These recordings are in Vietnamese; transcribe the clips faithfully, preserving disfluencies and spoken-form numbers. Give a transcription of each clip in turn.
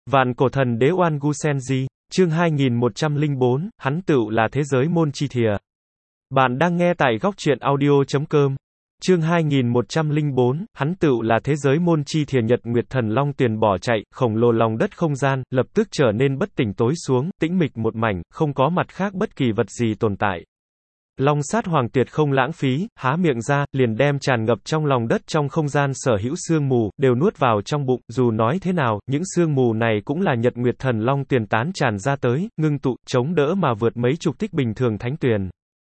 Vạn cổ thần đế Oan Gu Senji, chương hai nghìn một trăm lẻ bốn, hắn tựu là thế giới môn chi thìa. Bạn đang nghe tại góc truyện audio chấm com. Chương hai nghìn một trăm lẻ bốn, hắn tựu là thế giới môn chi thìa. Nhật Nguyệt Thần Long Tuyền bỏ chạy, khổng lồ lòng đất không gian, lập tức trở nên bất tỉnh tối xuống, tĩnh mịch một mảnh, không có mặt khác bất kỳ vật gì tồn tại. Long Sát Hoàng tuyệt không lãng phí, há miệng ra, liền đem tràn ngập trong lòng đất trong không gian sở hữu sương mù, đều nuốt vào trong bụng. Dù nói thế nào, những sương mù này cũng là Nhật Nguyệt Thần Long Tuyền tán tràn ra tới, ngưng tụ, chống đỡ mà vượt mấy chục tích bình thường thánh tuyền.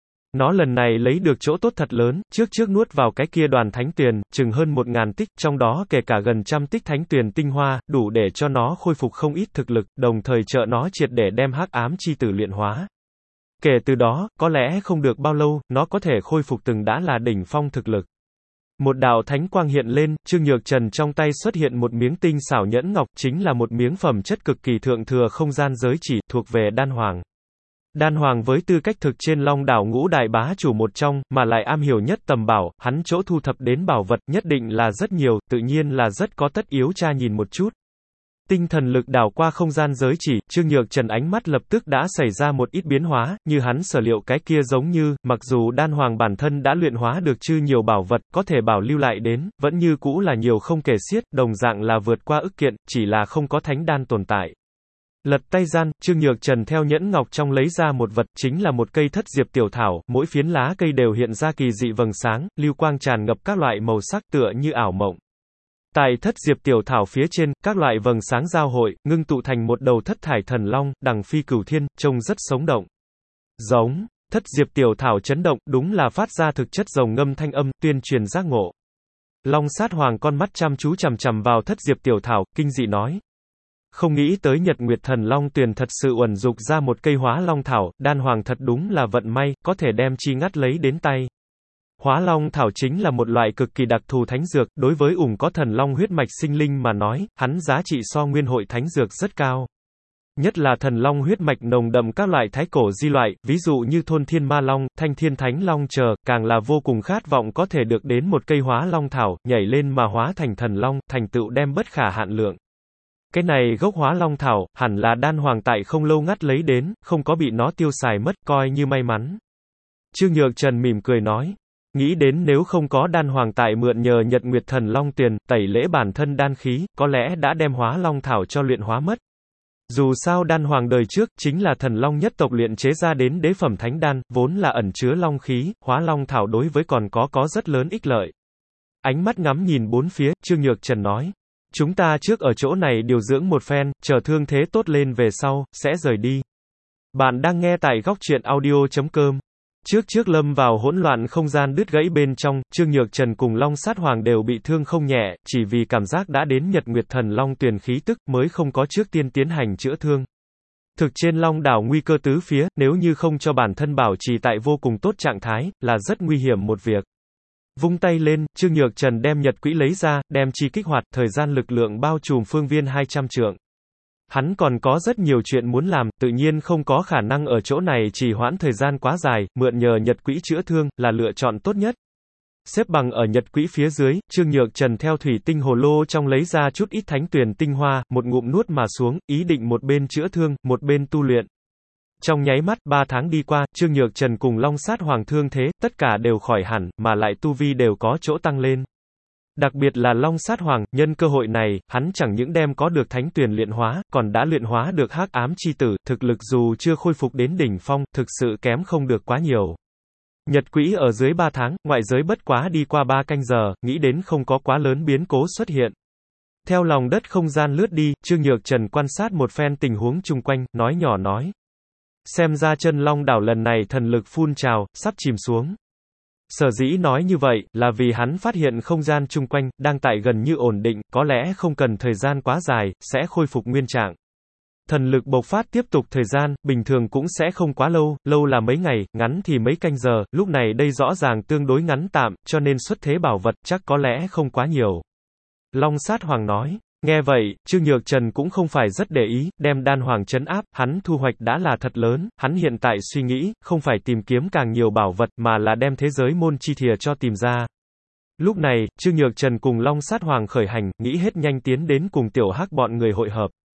Nó lần này lấy được chỗ tốt thật lớn, trước trước nuốt vào cái kia đoàn thánh tuyền, chừng hơn một ngàn tích, trong đó kể cả gần trăm tích thánh tuyền tinh hoa, đủ để cho nó khôi phục không ít thực lực, đồng thời trợ nó triệt để đem hắc ám chi tử luyện hóa. Kể từ đó, có lẽ không được bao lâu, nó có thể khôi phục từng đã là đỉnh phong thực lực. Một đạo thánh quang hiện lên, Trương Nhược Trần trong tay xuất hiện một miếng tinh xảo nhẫn ngọc, chính là một miếng phẩm chất cực kỳ thượng thừa không gian giới chỉ, thuộc về Đan Hoàng. Đan Hoàng với tư cách thực trên Long đảo ngũ đại bá chủ một trong, mà lại am hiểu nhất tầm bảo, hắn chỗ thu thập đến bảo vật nhất định là rất nhiều, tự nhiên là rất có tất yếu tra nhìn một chút. Tinh thần lực đảo qua không gian giới chỉ, Trương Nhược Trần ánh mắt lập tức đã xảy ra một ít biến hóa, như hắn sở liệu cái kia giống như, mặc dù Đan Hoàng bản thân đã luyện hóa được chư nhiều bảo vật, có thể bảo lưu lại đến, vẫn như cũ là nhiều không kể xiết, đồng dạng là vượt qua ức kiện, chỉ là không có thánh đan tồn tại. Lật tay gian, Trương Nhược Trần theo nhẫn ngọc trong lấy ra một vật, chính là một cây thất diệp tiểu thảo, mỗi phiến lá cây đều hiện ra kỳ dị vầng sáng, lưu quang tràn ngập các loại màu sắc tựa như ảo mộng. Tại thất diệp tiểu thảo phía trên, các loại vầng sáng giao hội, ngưng tụ thành một đầu thất thải thần long, đằng phi cửu thiên, trông rất sống động. Giống, thất diệp tiểu thảo chấn động, đúng là phát ra thực chất rồng ngâm thanh âm, tuyên truyền giác ngộ. Long Sát Hoàng con mắt chăm chú chằm chằm vào thất diệp tiểu thảo, kinh dị nói. Không nghĩ tới Nhật Nguyệt Thần Long Tuyền thật sự uẩn dục ra một cây hóa long thảo, Đan Hoàng thật đúng là vận may, có thể đem chi ngắt lấy đến tay. Hóa long thảo chính là một loại cực kỳ đặc thù thánh dược, đối với ủng có thần long huyết mạch sinh linh mà nói, hắn giá trị so nguyên hội thánh dược rất cao. Nhất là thần long huyết mạch nồng đậm các loại thái cổ di loại, ví dụ như thôn thiên ma long, thanh thiên thánh long chờ, càng là vô cùng khát vọng có thể được đến một cây hóa long thảo, nhảy lên mà hóa thành thần long, thành tựu đem bất khả hạn lượng. Cái này gốc hóa long thảo, hẳn là Đan Hoàng tại không lâu ngắt lấy đến, không có bị nó tiêu xài mất, coi như may mắn. Trương Nhược Trần mỉm cười nói. Nghĩ đến nếu không có Đan Hoàng tại mượn nhờ Nhật Nguyệt Thần Long Tuyền, tẩy lễ bản thân đan khí, có lẽ đã đem hóa long thảo cho luyện hóa mất. Dù sao Đan Hoàng đời trước, chính là thần long nhất tộc luyện chế ra đến đế phẩm thánh đan, vốn là ẩn chứa long khí, hóa long thảo đối với còn có có rất lớn ích lợi. Ánh mắt ngắm nhìn bốn phía, Trương Nhược Trần nói. Chúng ta trước ở chỗ này điều dưỡng một phen, chờ thương thế tốt lên về sau, sẽ rời đi. Bạn đang nghe tại góc truyện audio chấm com. Trước trước lâm vào hỗn loạn không gian đứt gãy bên trong, Trương Nhược Trần cùng Long Sát Hoàng đều bị thương không nhẹ, chỉ vì cảm giác đã đến Nhật Nguyệt Thần Long Tuyền khí tức, mới không có trước tiên tiến hành chữa thương. Thực trên Long đảo nguy cơ tứ phía, nếu như không cho bản thân bảo trì tại vô cùng tốt trạng thái, là rất nguy hiểm một việc. Vung tay lên, Trương Nhược Trần đem nhật quỹ lấy ra, đem chi kích hoạt, thời gian lực lượng bao trùm phương viên hai trăm trượng. Hắn còn có rất nhiều chuyện muốn làm, tự nhiên không có khả năng ở chỗ này trì hoãn thời gian quá dài, mượn nhờ nhật quỹ chữa thương, là lựa chọn tốt nhất. Xếp bằng ở nhật quỹ phía dưới, Trương Nhược Trần theo thủy tinh hồ lô trong lấy ra chút ít thánh tuyền tinh hoa, một ngụm nuốt mà xuống, ý định một bên chữa thương, một bên tu luyện. Trong nháy mắt, ba tháng đi qua, Trương Nhược Trần cùng Long Sát Hoàng thương thế, tất cả đều khỏi hẳn, mà lại tu vi đều có chỗ tăng lên. Đặc biệt là Long Sát Hoàng, nhân cơ hội này, hắn chẳng những đem có được thánh tuyền luyện hóa, còn đã luyện hóa được hắc ám chi tử, thực lực dù chưa khôi phục đến đỉnh phong, thực sự kém không được quá nhiều. Nhật quỹ ở dưới ba tháng, ngoại giới bất quá đi qua ba canh giờ, nghĩ đến không có quá lớn biến cố xuất hiện. Theo lòng đất không gian lướt đi, Trương Nhược Trần quan sát một phen tình huống chung quanh, nói nhỏ nói. Xem ra chân Long đảo lần này thần lực phun trào, sắp chìm xuống. Sở dĩ nói như vậy, là vì hắn phát hiện không gian chung quanh, đang tại gần như ổn định, có lẽ không cần thời gian quá dài, sẽ khôi phục nguyên trạng. Thần lực bộc phát tiếp tục thời gian, bình thường cũng sẽ không quá lâu, lâu là mấy ngày, ngắn thì mấy canh giờ, lúc này đây rõ ràng tương đối ngắn tạm, cho nên xuất thế bảo vật chắc có lẽ không quá nhiều. Long Sát Hoàng nói. Nghe vậy, Trương Nhược Trần cũng không phải rất để ý, đem Đan Hoàng trấn áp, hắn thu hoạch đã là thật lớn, hắn hiện tại suy nghĩ, không phải tìm kiếm càng nhiều bảo vật, mà là đem thế giới môn chi thìa cho tìm ra. Lúc này, Trương Nhược Trần cùng Long Sát Hoàng khởi hành, nghĩ hết nhanh tiến đến cùng Tiểu Hắc bọn người hội hợp.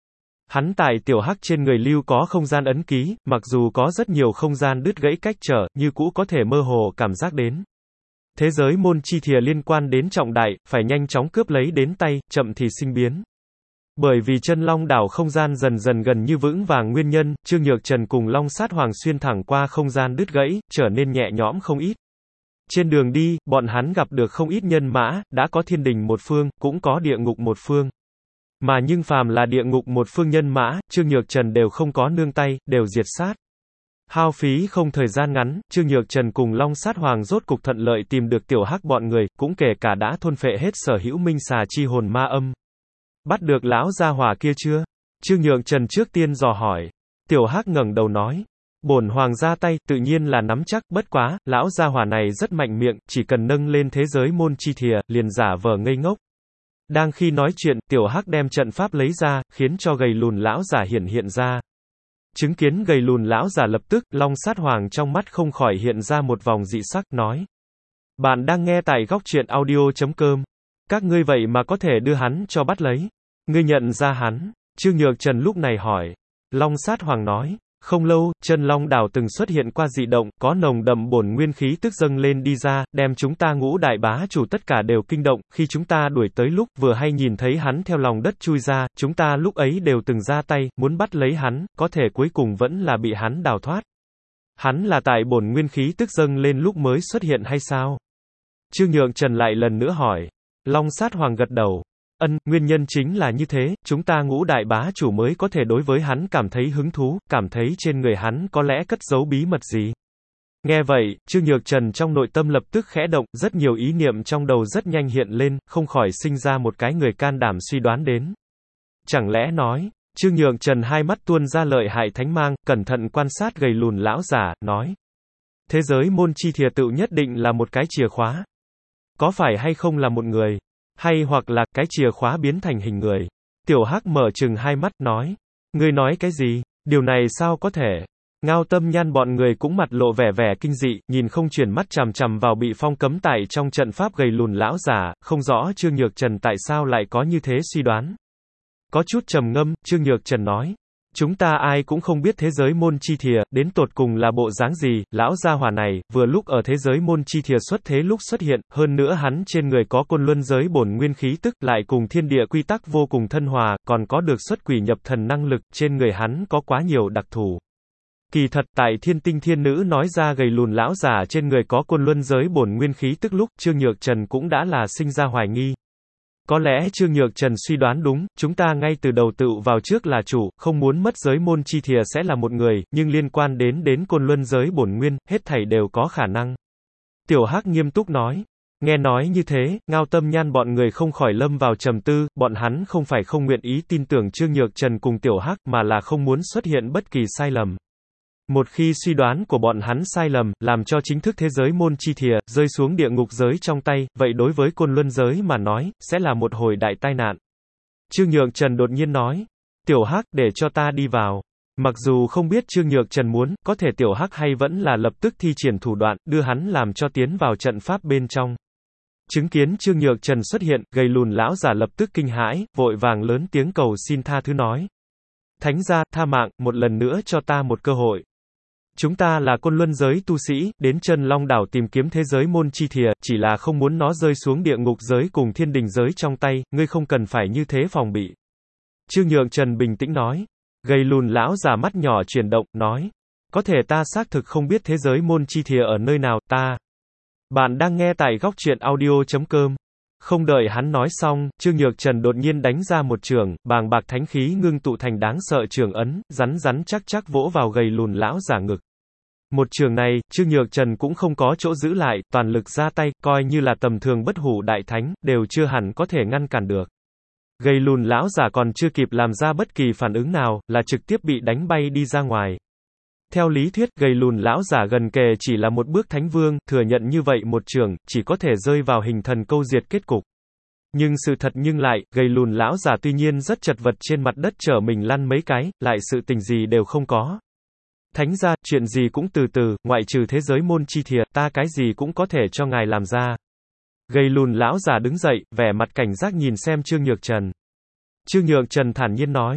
Hắn tại tiểu hắc trên người lưu có không gian ấn ký, mặc dù có rất nhiều không gian đứt gãy cách trở, như cũ có thể mơ hồ cảm giác đến. Thế giới môn chi thìa liên quan đến trọng đại, phải nhanh chóng cướp lấy đến tay, chậm thì sinh biến. Bởi vì chân long đảo không gian dần dần gần như vững vàng nguyên nhân, Trương Nhược Trần cùng Long Sát Hoàng xuyên thẳng qua không gian đứt gãy, trở nên nhẹ nhõm không ít. Trên đường đi, bọn hắn gặp được không ít nhân mã, đã có thiên đình một phương, cũng có địa ngục một phương. Mà nhưng phàm là địa ngục một phương nhân mã, Trương Nhược Trần đều không có nương tay, đều diệt sát. Hao phí không thời gian ngắn, Trương Nhược Trần cùng Long Sát Hoàng rốt cục thuận lợi tìm được tiểu hắc bọn người, cũng kể cả đã thôn phệ hết sở hữu minh xà chi hồn ma âm. Bắt được lão gia hỏa kia chưa? Trương Nhược Trần trước tiên dò hỏi. Tiểu hắc ngẩng đầu nói. Bổn hoàng ra tay, tự nhiên là nắm chắc, bất quá, lão gia hỏa này rất mạnh miệng, chỉ cần nâng lên thế giới môn chi thìa, liền giả vờ ngây ngốc. Đang khi nói chuyện, tiểu hắc đem trận pháp lấy ra, khiến cho gầy lùn lão giả hiện hiện ra. Chứng kiến gầy lùn lão giả lập tức, Long Sát Hoàng trong mắt không khỏi hiện ra một vòng dị sắc, nói. Bạn đang nghe tại góc truyện audio chấm com. Các ngươi vậy mà có thể đưa hắn cho bắt lấy. Ngươi nhận ra hắn? Trương Nhược Trần lúc này hỏi. Long Sát Hoàng nói. Không lâu, chân long đảo từng xuất hiện qua dị động, có nồng đậm bổn nguyên khí tức dâng lên đi ra, đem chúng ta ngũ đại bá chủ tất cả đều kinh động, khi chúng ta đuổi tới lúc vừa hay nhìn thấy hắn theo lòng đất chui ra, chúng ta lúc ấy đều từng ra tay, muốn bắt lấy hắn, có thể cuối cùng vẫn là bị hắn đào thoát. Hắn là tại bổn nguyên khí tức dâng lên lúc mới xuất hiện hay sao? Trương Nhược Trần lại lần nữa hỏi. Long Sát Hoàng gật đầu. Ân, nguyên nhân chính là như thế, chúng ta ngũ đại bá chủ mới có thể đối với hắn cảm thấy hứng thú, cảm thấy trên người hắn có lẽ cất giấu bí mật gì. Nghe vậy, Trương Nhược Trần trong nội tâm lập tức khẽ động, rất nhiều ý niệm trong đầu rất nhanh hiện lên, không khỏi sinh ra một cái người can đảm suy đoán đến. Chẳng lẽ nói, Trương Nhược Trần hai mắt tuôn ra lợi hại thánh mang, cẩn thận quan sát gầy lùn lão giả, nói. Thế giới môn chi thìa tự nhất định là một cái chìa khóa. Có phải hay không là một người? Hay hoặc là, cái chìa khóa biến thành hình người. Tiểu Hắc mở trừng hai mắt, nói. Ngươi nói cái gì? Điều này sao có thể? Ngao Tâm Nhan bọn người cũng mặt lộ vẻ vẻ kinh dị, nhìn không chuyển mắt chằm chằm vào bị phong cấm tại trong trận pháp gầy lùn lão giả, không rõ Trương Nhược Trần tại sao lại có như thế suy đoán. Có chút trầm ngâm, Trương Nhược Trần nói. Chúng ta ai cũng không biết thế giới môn chi thìa, đến tột cùng là bộ dáng gì, lão gia hỏa này, vừa lúc ở thế giới môn chi thìa xuất thế lúc xuất hiện, hơn nữa hắn trên người có côn luân giới bổn nguyên khí tức, lại cùng thiên địa quy tắc vô cùng thân hòa, còn có được xuất quỷ nhập thần năng lực, trên người hắn có quá nhiều đặc thù. Kỳ thật, tại Thiên Tinh Thiên Nữ nói ra gầy lùn lão giả trên người có côn luân giới bổn nguyên khí tức lúc, Trương Nhược Trần cũng đã là sinh ra hoài nghi. Có lẽ Trương Nhược Trần suy đoán đúng, chúng ta ngay từ đầu tự vào trước là chủ, không muốn mất giới môn chi thìa sẽ là một người, nhưng liên quan đến đến côn luân giới bổn nguyên, hết thảy đều có khả năng. Tiểu Hắc nghiêm túc nói. Nghe nói như thế, Ngao Tâm Nhan bọn người không khỏi lâm vào trầm tư, bọn hắn không phải không nguyện ý tin tưởng Trương Nhược Trần cùng Tiểu Hắc, mà là không muốn xuất hiện bất kỳ sai lầm. Một khi suy đoán của bọn hắn sai lầm, làm cho chính thức thế giới môn chi thìa, rơi xuống địa ngục giới trong tay, vậy đối với côn luân giới mà nói, sẽ là một hồi đại tai nạn. Trương Nhược Trần đột nhiên nói, Tiểu Hắc, để cho ta đi vào. Mặc dù không biết Trương Nhược Trần muốn, có thể Tiểu Hắc hay vẫn là lập tức thi triển thủ đoạn, đưa hắn làm cho tiến vào trận pháp bên trong. Chứng kiến Trương Nhược Trần xuất hiện, gầy lùn lão giả lập tức kinh hãi, vội vàng lớn tiếng cầu xin tha thứ nói. Thánh gia, tha mạng, một lần nữa cho ta một cơ hội. Chúng ta là côn luân giới tu sĩ, đến chân long đảo tìm kiếm thế giới môn chi thìa, chỉ là không muốn nó rơi xuống địa ngục giới cùng thiên đình giới trong tay, ngươi không cần phải như thế phòng bị. Trương Nhược Trần bình tĩnh nói. Gầy lùn lão giả mắt nhỏ chuyển động, nói. Có thể ta xác thực không biết thế giới môn chi thìa ở nơi nào, ta. Bạn đang nghe tại góc truyện audio chấm com. Không đợi hắn nói xong, Trương Nhược Trần đột nhiên đánh ra một trường, bàng bạc thánh khí ngưng tụ thành đáng sợ trường ấn, rắn rắn chắc chắc vỗ vào gầy lùn lão giả ngực. Một trường này, Trương Nhược Trần cũng không có chỗ giữ lại, toàn lực ra tay, coi như là tầm thường bất hủ đại thánh, đều chưa hẳn có thể ngăn cản được. Gầy lùn lão giả còn chưa kịp làm ra bất kỳ phản ứng nào, là trực tiếp bị đánh bay đi ra ngoài. Theo lý thuyết, gầy lùn lão giả gần kề chỉ là một bước thánh vương, thừa nhận như vậy một trường, chỉ có thể rơi vào hình thần câu diệt kết cục. Nhưng sự thật nhưng lại, gầy lùn lão giả tuy nhiên rất chật vật trên mặt đất trở mình lăn mấy cái, lại sự tình gì đều không có. Thánh gia, chuyện gì cũng từ từ, ngoại trừ thế giới môn chi thìa, ta cái gì cũng có thể cho ngài làm ra. Gầy lùn lão giả đứng dậy, vẻ mặt cảnh giác nhìn xem Trương Nhược Trần. Trương Nhược Trần thản nhiên nói.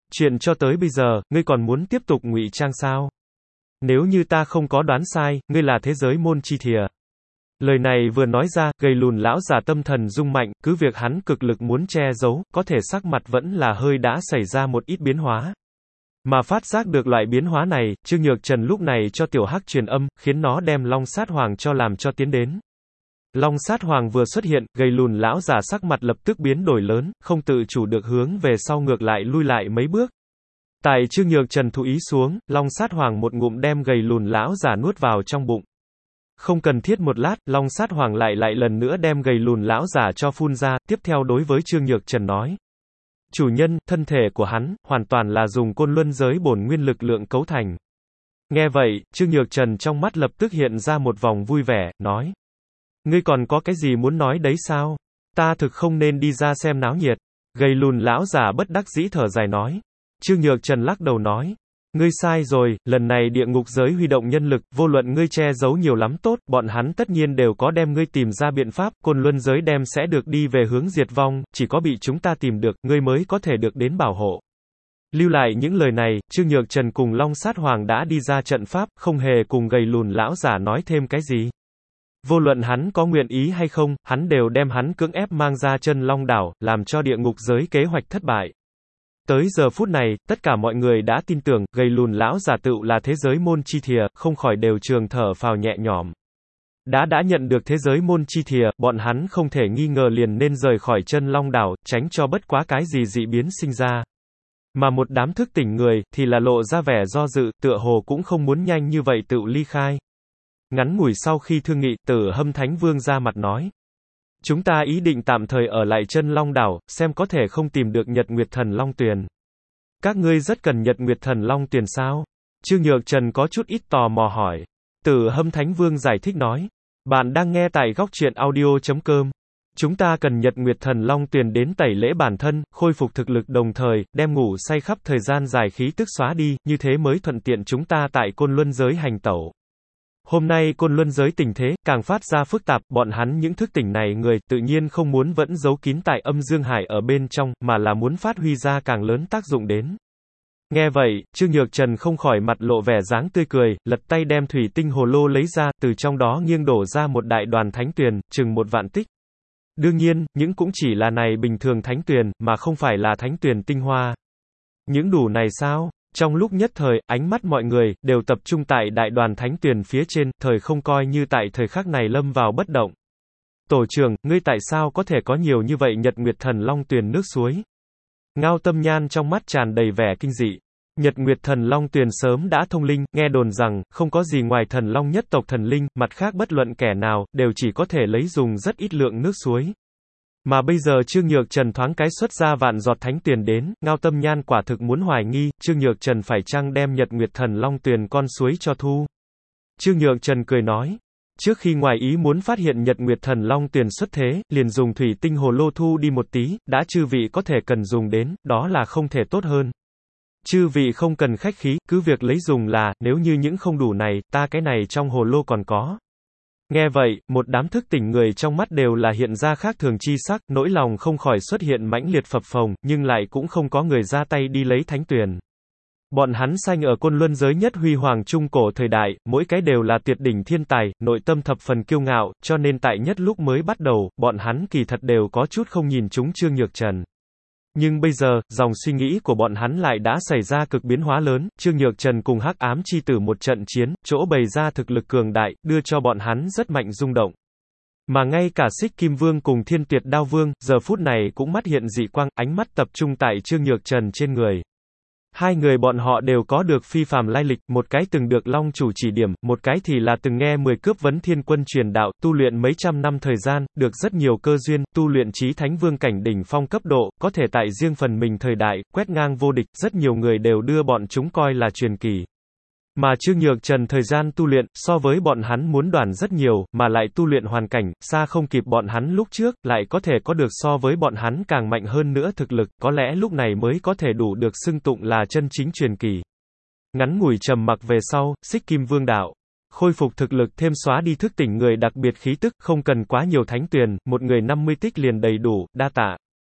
Chuyện cho tới bây giờ, ngươi còn muốn tiếp tục ngụy trang sao? Nếu như ta không có đoán sai, ngươi là thế giới môn chi thìa. Lời này vừa nói ra, gầy lùn lão già tâm thần rung mạnh, cứ việc hắn cực lực muốn che giấu, có thể sắc mặt vẫn là hơi đã xảy ra một ít biến hóa. Mà phát giác được loại biến hóa này, Trương Nhược Trần lúc này cho tiểu hắc truyền âm, khiến nó đem Long Sát Hoàng cho làm cho tiến đến. Long Sát Hoàng vừa xuất hiện, gầy lùn lão già sắc mặt lập tức biến đổi lớn, không tự chủ được hướng về sau ngược lại lui lại mấy bước. Tại Trương Nhược Trần thụ ý xuống, Long Sát Hoàng một ngụm đem gầy lùn lão già nuốt vào trong bụng. Không cần thiết một lát, Long Sát Hoàng lại lại lần nữa đem gầy lùn lão già cho phun ra, tiếp theo đối với Trương Nhược Trần nói. Chủ nhân, thân thể của hắn, hoàn toàn là dùng côn luân giới bổn nguyên lực lượng cấu thành. Nghe vậy, Trương Nhược Trần trong mắt lập tức hiện ra một vòng vui vẻ, nói. Ngươi còn có cái gì muốn nói đấy sao? Ta thực không nên đi ra xem náo nhiệt. Gầy lùn lão già bất đắc dĩ thở dài nói. Trương Nhược Trần lắc đầu nói. Ngươi sai rồi, lần này địa ngục giới huy động nhân lực, vô luận ngươi che giấu nhiều lắm tốt, bọn hắn tất nhiên đều có đem ngươi tìm ra biện pháp, côn luân giới đem sẽ được đi về hướng diệt vong, chỉ có bị chúng ta tìm được, ngươi mới có thể được đến bảo hộ. Lưu lại những lời này, Trương Nhược Trần cùng Long Sát Hoàng đã đi ra trận pháp, không hề cùng gầy lùn lão giả nói thêm cái gì. Vô luận hắn có nguyện ý hay không, hắn đều đem hắn cưỡng ép mang ra chân Long đảo, làm cho địa ngục giới kế hoạch thất bại. Tới giờ phút này, tất cả mọi người đã tin tưởng, gầy lùn lão giả tựu là thế giới môn chi thìa, không khỏi đều trường thở phào nhẹ nhõm. Đã đã nhận được thế giới môn chi thìa, bọn hắn không thể nghi ngờ liền nên rời khỏi chân Long đảo, tránh cho bất quá cái gì dị biến sinh ra. Mà một đám thức tỉnh người, thì là lộ ra vẻ do dự, tựa hồ cũng không muốn nhanh như vậy tựu ly khai. Ngắn ngủi sau khi thương nghị, Tử Hâm Thánh Vương ra mặt nói. Chúng ta ý định tạm thời ở lại chân Long đảo, xem có thể không tìm được Nhật Nguyệt Thần Long Tuyền. Các ngươi rất cần Nhật Nguyệt Thần Long Tuyền sao? Trương Nhược Trần có chút ít tò mò hỏi. Tử Hâm Thánh Vương giải thích nói. Bạn đang nghe tại góc truyện audio chấm com. Chúng ta cần Nhật Nguyệt Thần Long Tuyền đến tẩy lễ bản thân, khôi phục thực lực đồng thời, đem ngủ say khắp thời gian dài khí tức xóa đi, như thế mới thuận tiện chúng ta tại côn luân giới hành tẩu. Hôm nay côn luân giới tình thế, càng phát ra phức tạp, bọn hắn những thức tỉnh này người, tự nhiên không muốn vẫn giấu kín tại âm dương hải ở bên trong, mà là muốn phát huy ra càng lớn tác dụng đến. Nghe vậy, Trương Nhược Trần không khỏi mặt lộ vẻ dáng tươi cười, lật tay đem thủy tinh hồ lô lấy ra, từ trong đó nghiêng đổ ra một đại đoàn thánh tuyền, chừng một vạn tích. Đương nhiên, những cũng chỉ là này bình thường thánh tuyền, mà không phải là thánh tuyền tinh hoa. Những đủ này sao? Trong lúc nhất thời, ánh mắt mọi người, đều tập trung tại đại đoàn thánh tuyền phía trên, thời không coi như tại thời khắc này lâm vào bất động. Tổ trưởng, ngươi tại sao có thể có nhiều như vậy Nhật Nguyệt Thần Long Tuyền nước suối? Ngao Tâm Nhan trong mắt tràn đầy vẻ kinh dị. Nhật Nguyệt Thần Long Tuyền sớm đã thông linh, nghe đồn rằng, không có gì ngoài thần long nhất tộc thần linh, mặt khác bất luận kẻ nào, đều chỉ có thể lấy dùng rất ít lượng nước suối. Mà bây giờ Trương Nhược Trần thoáng cái xuất ra vạn giọt thánh tuyền đến, Ngao Tâm Nhan quả thực muốn hoài nghi, Trương Nhược Trần phải chăng đem Nhật Nguyệt Thần Long Tuyền con suối cho thu. Trương Nhược Trần cười nói, trước khi ngoài ý muốn phát hiện Nhật Nguyệt Thần Long Tuyền xuất thế, liền dùng thủy tinh hồ lô thu đi một tí, đã chư vị có thể cần dùng đến, đó là không thể tốt hơn. Chư vị không cần khách khí, cứ việc lấy dùng là, nếu như những không đủ này, ta cái này trong hồ lô còn có. Nghe vậy, một đám thức tỉnh người trong mắt đều là hiện ra khác thường chi sắc, nỗi lòng không khỏi xuất hiện mãnh liệt phập phồng, nhưng lại cũng không có người ra tay đi lấy thánh tuyền. Bọn hắn sanh ở côn luân giới nhất huy hoàng trung cổ thời đại, mỗi cái đều là tuyệt đỉnh thiên tài, nội tâm thập phần kiêu ngạo, cho nên tại nhất lúc mới bắt đầu, bọn hắn kỳ thật đều có chút không nhìn chúng Trương Nhược Trần. Nhưng bây giờ, dòng suy nghĩ của bọn hắn lại đã xảy ra cực biến hóa lớn, Trương Nhược Trần cùng Hắc Ám Chi Tử một trận chiến, chỗ bày ra thực lực cường đại, đưa cho bọn hắn rất mạnh rung động. Mà ngay cả Xích Kim Vương cùng Thiên Tuyệt Đao Vương, giờ phút này cũng mắt hiện dị quang, ánh mắt tập trung tại Trương Nhược Trần trên người. Hai người bọn họ đều có được phi phàm lai lịch, một cái từng được Long Chủ chỉ điểm, một cái thì là từng nghe mười cướp vấn thiên quân truyền đạo, tu luyện mấy trăm năm thời gian, được rất nhiều cơ duyên, tu luyện chí thánh vương cảnh đỉnh phong cấp độ, có thể tại riêng phần mình thời đại, quét ngang vô địch, rất nhiều người đều đưa bọn chúng coi là truyền kỳ. Mà Trương Nhược Trần thời gian tu luyện, so với bọn hắn muốn đoản rất nhiều, mà lại tu luyện hoàn cảnh, xa không kịp bọn hắn lúc trước, lại có thể có được so với bọn hắn càng mạnh hơn nữa thực lực, có lẽ lúc này mới có thể đủ được xưng tụng là chân chính truyền kỳ. Ngắn ngủi trầm mặc về sau, Xích Kim Vương đạo. Khôi phục thực lực thêm xóa đi thức tỉnh người đặc biệt khí tức, không cần quá nhiều thánh tuyền, một người năm mươi tích liền đầy đủ, đa tạ.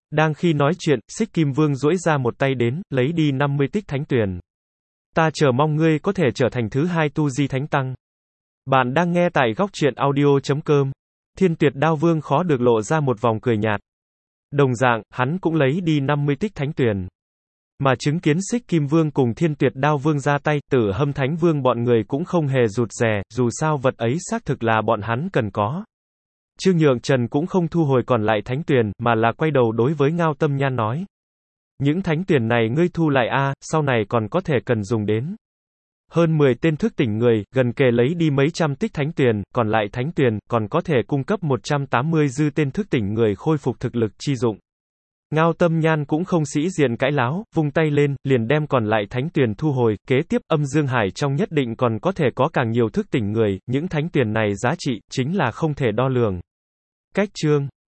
Đang khi nói chuyện, Xích Kim Vương duỗi ra một tay đến, lấy đi năm mươi tích thánh tuyền. Ta chờ mong ngươi có thể trở thành thứ hai tu di thánh tăng. Bạn đang nghe tại góc truyện audio.com. Thiên Tuyệt Đao Vương khó được lộ ra một vòng cười nhạt. Đồng dạng, hắn cũng lấy đi năm mươi tích thánh tuyền. Mà chứng kiến Xích Kim Vương cùng Thiên Tuyệt Đao Vương ra tay, Tử Hâm Thánh Vương bọn người cũng không hề rụt rè, dù sao vật ấy xác thực là bọn hắn cần có. Trương Nhượng Trần cũng không thu hồi còn lại thánh tuyền, mà là quay đầu đối với Ngao Tâm Nhan nói. Những thánh tuyền này ngươi thu lại a, sau này còn có thể cần dùng đến. Hơn mười tên thức tỉnh người, gần kề lấy đi mấy trăm tích thánh tuyền, còn lại thánh tuyền, còn có thể cung cấp một trăm tám mươi dư tên thức tỉnh người khôi phục thực lực chi dụng. Ngao Tâm Nhan cũng không sĩ diện cãi láo, vung tay lên, liền đem còn lại thánh tuyền thu hồi, kế tiếp, âm dương hải trong nhất định còn có thể có càng nhiều thức tỉnh người, những thánh tuyền này giá trị, chính là không thể đo lường. Cách chương